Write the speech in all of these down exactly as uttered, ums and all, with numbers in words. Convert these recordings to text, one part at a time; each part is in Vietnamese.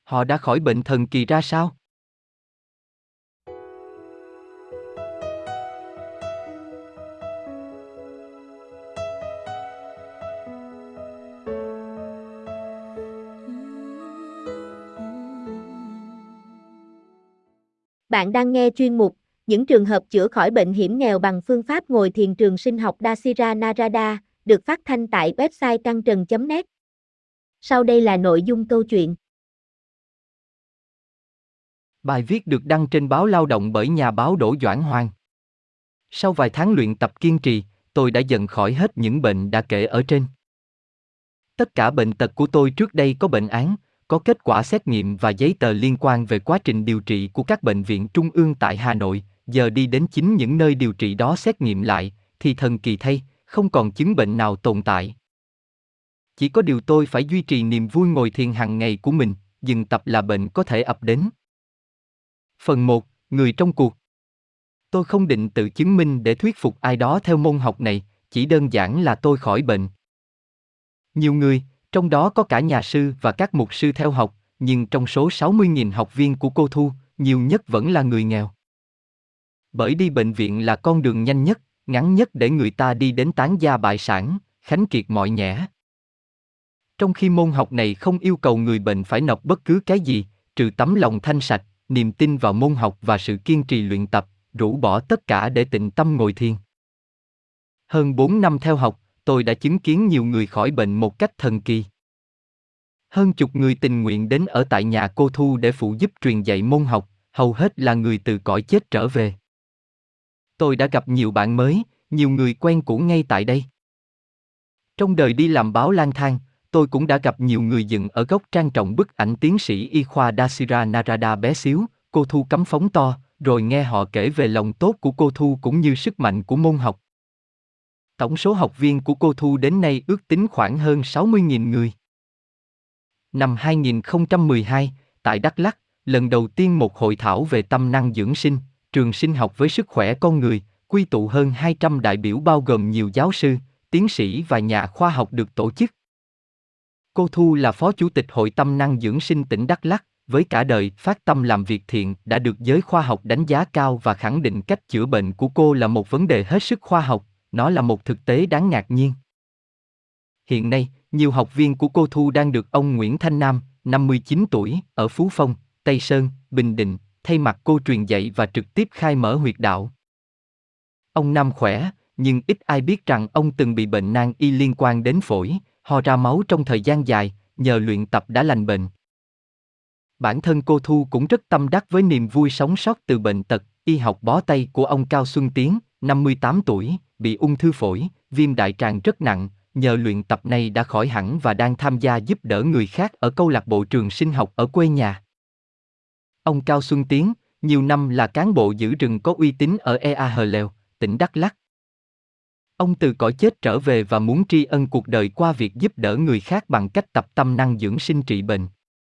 Họ đã khỏi bệnh thần kỳ ra sao? Bạn đang nghe chuyên mục Những trường hợp chữa khỏi bệnh hiểm nghèo bằng phương pháp ngồi thiền trường sinh học Dasira Narada, được phát thanh tại website căng trần chấm net. Sau đây là nội dung câu chuyện. Bài viết được đăng trên báo Lao động bởi nhà báo Đỗ Doãn Hoàng. Sau vài tháng luyện tập kiên trì, tôi đã dần khỏi hết những bệnh đã kể ở trên. Tất cả bệnh tật của tôi trước đây có bệnh án, có kết quả xét nghiệm và giấy tờ liên quan về quá trình điều trị của các bệnh viện trung ương tại Hà Nội, giờ đi đến chính những nơi điều trị đó xét nghiệm lại, thì thần kỳ thay, không còn chứng bệnh nào tồn tại. Chỉ có điều tôi phải duy trì niềm vui ngồi thiền hàng ngày của mình, dừng tập là bệnh có thể ập đến. Phần một, người trong cuộc. Tôi không định tự chứng minh để thuyết phục ai đó theo môn học này, chỉ đơn giản là tôi khỏi bệnh. Nhiều người, trong đó có cả nhà sư và các mục sư theo học, nhưng trong số sáu mươi nghìn học viên của cô Thu, nhiều nhất vẫn là người nghèo. Bởi đi bệnh viện là con đường nhanh nhất, ngắn nhất để người ta đi đến tán gia bại sản, khánh kiệt mọi nhẽ. Trong khi môn học này không yêu cầu người bệnh phải nộp bất cứ cái gì, trừ tấm lòng thanh sạch, niềm tin vào môn học và sự kiên trì luyện tập, rũ bỏ tất cả để tịnh tâm ngồi thiền. Hơn bốn năm theo học, tôi đã chứng kiến nhiều người khỏi bệnh một cách thần kỳ. Hơn chục người tình nguyện đến ở tại nhà cô Thu để phụ giúp truyền dạy môn học, hầu hết là người từ cõi chết trở về. Tôi đã gặp nhiều bạn mới, nhiều người quen cũ ngay tại đây. Trong đời đi làm báo lang thang, tôi cũng đã gặp nhiều người dựng ở góc trang trọng bức ảnh tiến sĩ y khoa Dasira Narada bé xíu, cô Thu cắm phóng to, rồi nghe họ kể về lòng tốt của cô Thu cũng như sức mạnh của môn học. Tổng số học viên của cô Thu đến nay ước tính khoảng hơn sáu mươi nghìn người. Năm hai nghìn không trăm mười hai, tại Đắk Lắk, lần đầu tiên một hội thảo về tâm năng dưỡng sinh, trường sinh học với sức khỏe con người, quy tụ hơn hai trăm đại biểu bao gồm nhiều giáo sư, tiến sĩ và nhà khoa học được tổ chức. Cô Thu là phó chủ tịch Hội Tâm năng dưỡng sinh tỉnh Đắk Lắk, với cả đời phát tâm làm việc thiện đã được giới khoa học đánh giá cao và khẳng định cách chữa bệnh của cô là một vấn đề hết sức khoa học, nó là một thực tế đáng ngạc nhiên. Hiện nay, nhiều học viên của cô Thu đang được ông Nguyễn Thanh Nam, năm mươi chín tuổi, ở Phú Phong, Tây Sơn, Bình Định, thay mặt cô truyền dạy và trực tiếp khai mở huyệt đạo. Ông Nam khỏe, nhưng ít ai biết rằng ông từng bị bệnh nan y liên quan đến phổi, ho ra máu trong thời gian dài, nhờ luyện tập đã lành bệnh. Bản thân cô Thu cũng rất tâm đắc với niềm vui sống sót từ bệnh tật, y học bó tay của ông Cao Xuân Tiến, năm mươi tám tuổi, bị ung thư phổi, viêm đại tràng rất nặng, nhờ luyện tập này đã khỏi hẳn và đang tham gia giúp đỡ người khác ở câu lạc bộ trường sinh học ở quê nhà. Ông Cao Xuân Tiến, nhiều năm là cán bộ giữ rừng có uy tín ở Ea Hờ Lèo, tỉnh Đắk Lắk. Ông từ cõi chết trở về và muốn tri ân cuộc đời qua việc giúp đỡ người khác bằng cách tập tâm năng dưỡng sinh trị bệnh.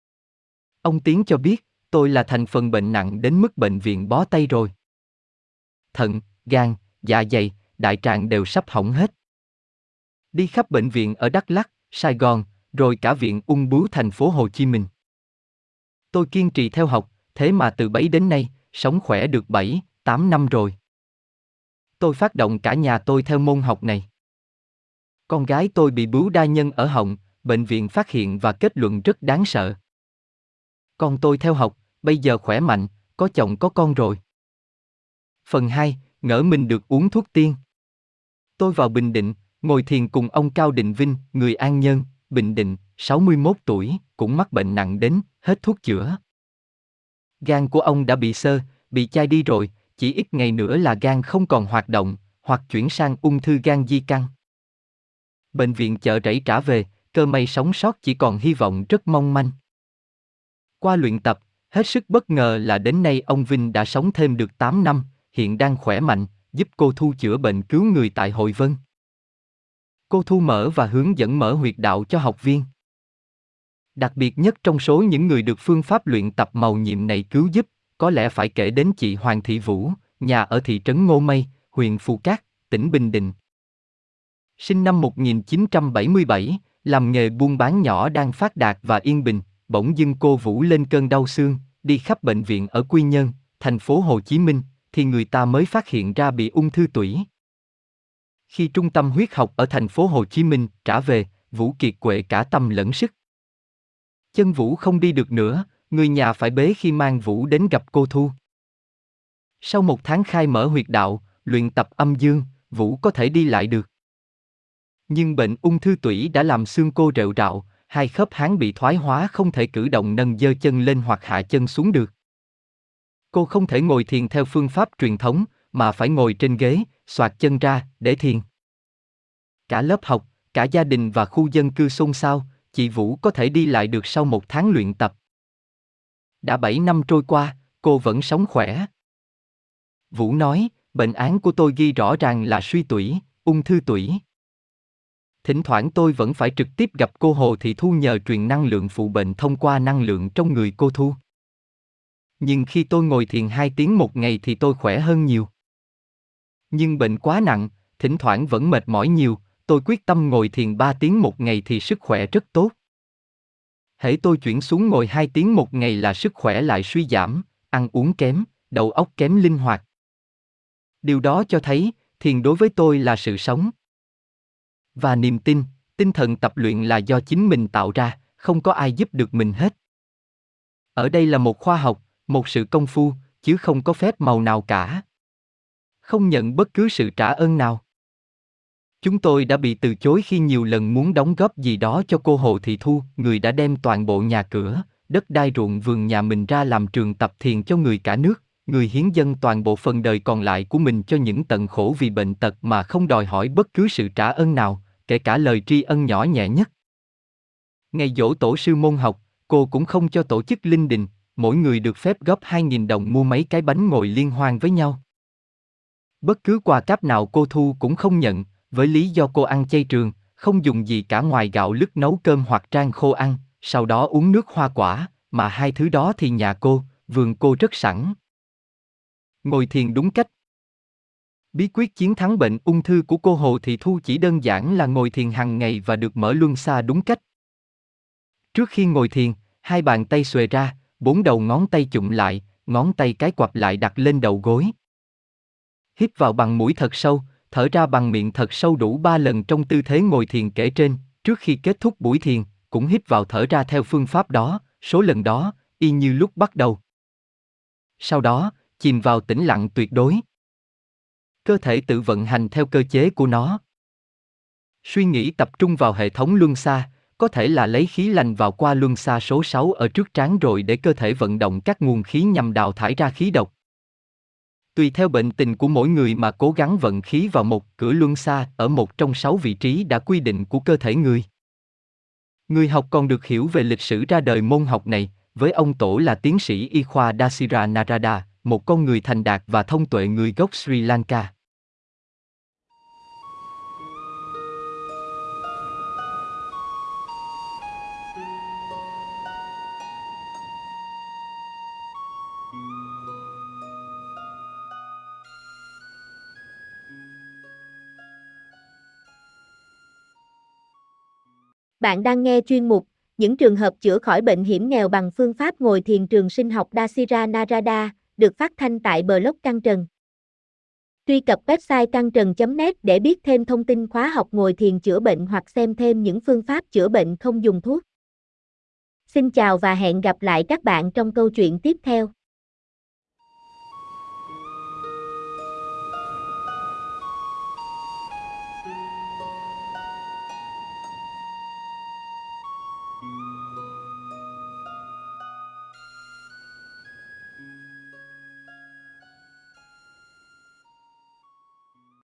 Ông Tiến cho biết, tôi là thành phần bệnh nặng đến mức bệnh viện bó tay rồi. Thận, gan, dạ dày, đại tràng đều sắp hỏng hết. Đi khắp bệnh viện ở Đắk Lắk, Sài Gòn, rồi cả viện ung bướu thành phố Hồ Chí Minh. Tôi kiên trì theo học, thế mà từ bấy đến nay, sống khỏe được bảy, tám năm rồi. Tôi phát động cả nhà tôi theo môn học này. Con gái tôi bị bướu đa nhân ở họng, bệnh viện phát hiện và kết luận rất đáng sợ. Con tôi theo học, bây giờ khỏe mạnh, có chồng có con rồi. Phần hai, ngỡ mình được uống thuốc tiên. Tôi vào Bình Định, ngồi thiền cùng ông Cao Định Vinh, người An Nhơn, Bình Định, sáu mươi mốt tuổi, cũng mắc bệnh nặng đến, hết thuốc chữa. Gan của ông đã bị xơ, bị chai đi rồi, chỉ ít ngày nữa là gan không còn hoạt động, hoặc chuyển sang ung thư gan di căn. Bệnh viện Chợ Rẫy trả về, cơ may sống sót chỉ còn hy vọng rất mong manh. Qua luyện tập, hết sức bất ngờ là đến nay ông Vinh đã sống thêm được tám năm, hiện đang khỏe mạnh, giúp cô Thu chữa bệnh cứu người tại Hội Vân. Cô Thu mở và hướng dẫn mở huyệt đạo cho học viên. Đặc biệt nhất trong số những người được phương pháp luyện tập màu nhiệm này cứu giúp, có lẽ phải kể đến chị Hoàng Thị Vũ, nhà ở thị trấn Ngô Mây, huyện Phù Cát, tỉnh Bình Định. Sinh năm một nghìn chín trăm bảy mươi bảy, làm nghề buôn bán nhỏ đang phát đạt và yên bình, bỗng dưng cô Vũ lên cơn đau xương, đi khắp bệnh viện ở Quy Nhơn, thành phố Hồ Chí Minh, thì người ta mới phát hiện ra bị ung thư tủy. Khi trung tâm huyết học ở thành phố Hồ Chí Minh trả về, Vũ kiệt quệ cả tâm lẫn sức. Chân Vũ không đi được nữa, người nhà phải bế khi mang Vũ đến gặp cô Thu. Sau một tháng khai mở huyệt đạo, luyện tập âm dương, Vũ có thể đi lại được. Nhưng bệnh ung thư tủy đã làm xương cô rệu rạo, hai khớp háng bị thoái hóa không thể cử động nâng giơ chân lên hoặc hạ chân xuống được. Cô không thể ngồi thiền theo phương pháp truyền thống, mà phải ngồi trên ghế, xoạc chân ra, để thiền. Cả lớp học, cả gia đình và khu dân cư xôn xao, chị Vũ có thể đi lại được sau một tháng luyện tập. Đã bảy năm trôi qua, cô vẫn sống khỏe. Vũ nói, bệnh án của tôi ghi rõ ràng là suy tủy, ung thư tủy. Thỉnh thoảng tôi vẫn phải trực tiếp gặp cô Hồ Thị Thu nhờ truyền năng lượng phụ bệnh thông qua năng lượng trong người cô Thu. Nhưng khi tôi ngồi thiền hai tiếng một ngày thì tôi khỏe hơn nhiều. Nhưng bệnh quá nặng, thỉnh thoảng vẫn mệt mỏi nhiều, tôi quyết tâm ngồi thiền ba tiếng một ngày thì sức khỏe rất tốt. Hễ tôi chuyển xuống ngồi hai tiếng một ngày là sức khỏe lại suy giảm, ăn uống kém, đầu óc kém linh hoạt. Điều đó cho thấy, thiền đối với tôi là sự sống. Và niềm tin, tinh thần tập luyện là do chính mình tạo ra, không có ai giúp được mình hết. Ở đây là một khoa học, một sự công phu, chứ không có phép màu nào cả. Không nhận bất cứ sự trả ơn nào. Chúng tôi đã bị từ chối khi nhiều lần muốn đóng góp gì đó cho cô Hồ Thị Thu, người đã đem toàn bộ nhà cửa, đất đai ruộng vườn nhà mình ra làm trường tập thiền cho người cả nước, người hiến dâng toàn bộ phần đời còn lại của mình cho những tận khổ vì bệnh tật mà không đòi hỏi bất cứ sự trả ơn nào, kể cả lời tri ân nhỏ nhẹ nhất. Ngày giỗ tổ sư môn học, cô cũng không cho tổ chức linh đình, mỗi người được phép góp hai nghìn đồng mua mấy cái bánh ngồi liên hoan với nhau. Bất cứ quà cáp nào cô Thu cũng không nhận, với lý do cô ăn chay trường, không dùng gì cả ngoài gạo lứt nấu cơm hoặc rang khô ăn, sau đó uống nước hoa quả, mà hai thứ đó thì nhà cô, vườn cô rất sẵn. Ngồi thiền đúng cách. Bí quyết chiến thắng bệnh ung thư của cô Hồ Thị Thu chỉ đơn giản là ngồi thiền hàng ngày và được mở luân xa đúng cách. Trước khi ngồi thiền, hai bàn tay xuề ra, bốn đầu ngón tay chụm lại, ngón tay cái quặp lại đặt lên đầu gối. Hít vào bằng mũi thật sâu, thở ra bằng miệng thật sâu đủ ba lần trong tư thế ngồi thiền kể trên. Trước khi kết thúc buổi thiền, cũng hít vào thở ra theo phương pháp đó, số lần đó, y như lúc bắt đầu. Sau đó, chìm vào tĩnh lặng tuyệt đối. Cơ thể tự vận hành theo cơ chế của nó. Suy nghĩ tập trung vào hệ thống luân xa, có thể là lấy khí lành vào qua luân xa số sáu ở trước trán rồi để cơ thể vận động các nguồn khí nhằm đào thải ra khí độc. Tùy theo bệnh tình của mỗi người mà cố gắng vận khí vào một cửa luân xa ở một trong sáu vị trí đã quy định của cơ thể người. Người học còn được hiểu về lịch sử ra đời môn học này, với ông tổ là tiến sĩ y khoa Dasira Narada, một con người thành đạt và thông tuệ người gốc Sri Lanka. Bạn đang nghe chuyên mục Những trường hợp chữa khỏi bệnh hiểm nghèo bằng phương pháp ngồi thiền trường sinh học Dasira Narada, được phát thanh tại blog Căng Trần. Truy cập website căng trần chấm net để biết thêm thông tin khóa học ngồi thiền chữa bệnh hoặc xem thêm những phương pháp chữa bệnh không dùng thuốc. Xin chào và hẹn gặp lại các bạn trong câu chuyện tiếp theo.